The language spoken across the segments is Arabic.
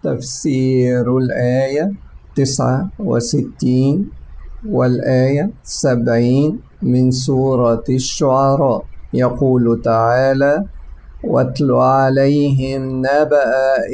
تفسير الآية 69 والآية 70 من سورة الشعراء. يقول تعالى: واتل عليهم نبأ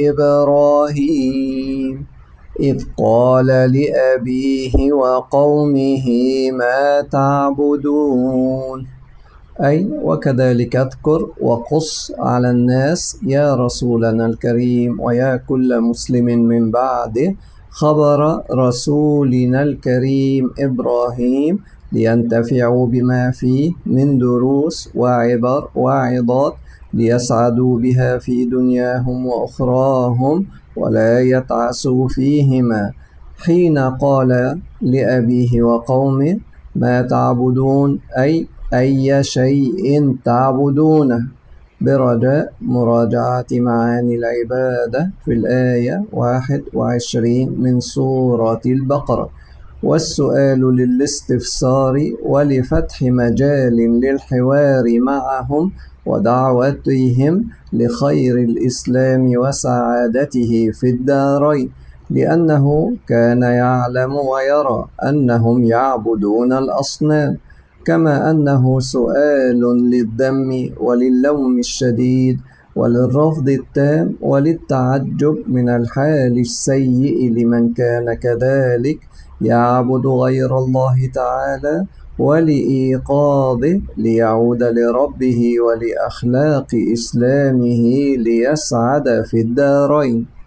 إبراهيم إذ قال لأبيه وقومه ما تعبدون. أي وكذلك اذكر وقص على الناس يا رسولنا الكريم ويا كل مسلم من بعده خبر رسولنا الكريم إبراهيم لينتفعوا بما فيه من دروس وعبر وعظات ليسعدوا بها في دنياهم وأخراهم ولا يتعسوا فيهما. حين قال لأبيه وقومه ما تعبدون أي شيء تعبدونه، برجاء مراجعة معاني العبادة في الآية 21 من سورة البقرة، والسؤال للاستفسار ولفتح مجال للحوار معهم ودعوتهم لخير الإسلام وسعادته في الدارين، لأنه كان يعلم ويرى أنهم يعبدون الأصنام، كما أنه سؤال للذم وللوم الشديد وللرفض التام وللتعجب من الحال السيء لمن كان كذلك يعبد غير الله تعالى، ولإيقاظه ليعود لربه ولأخلاق إسلامه ليسعد في الدارين.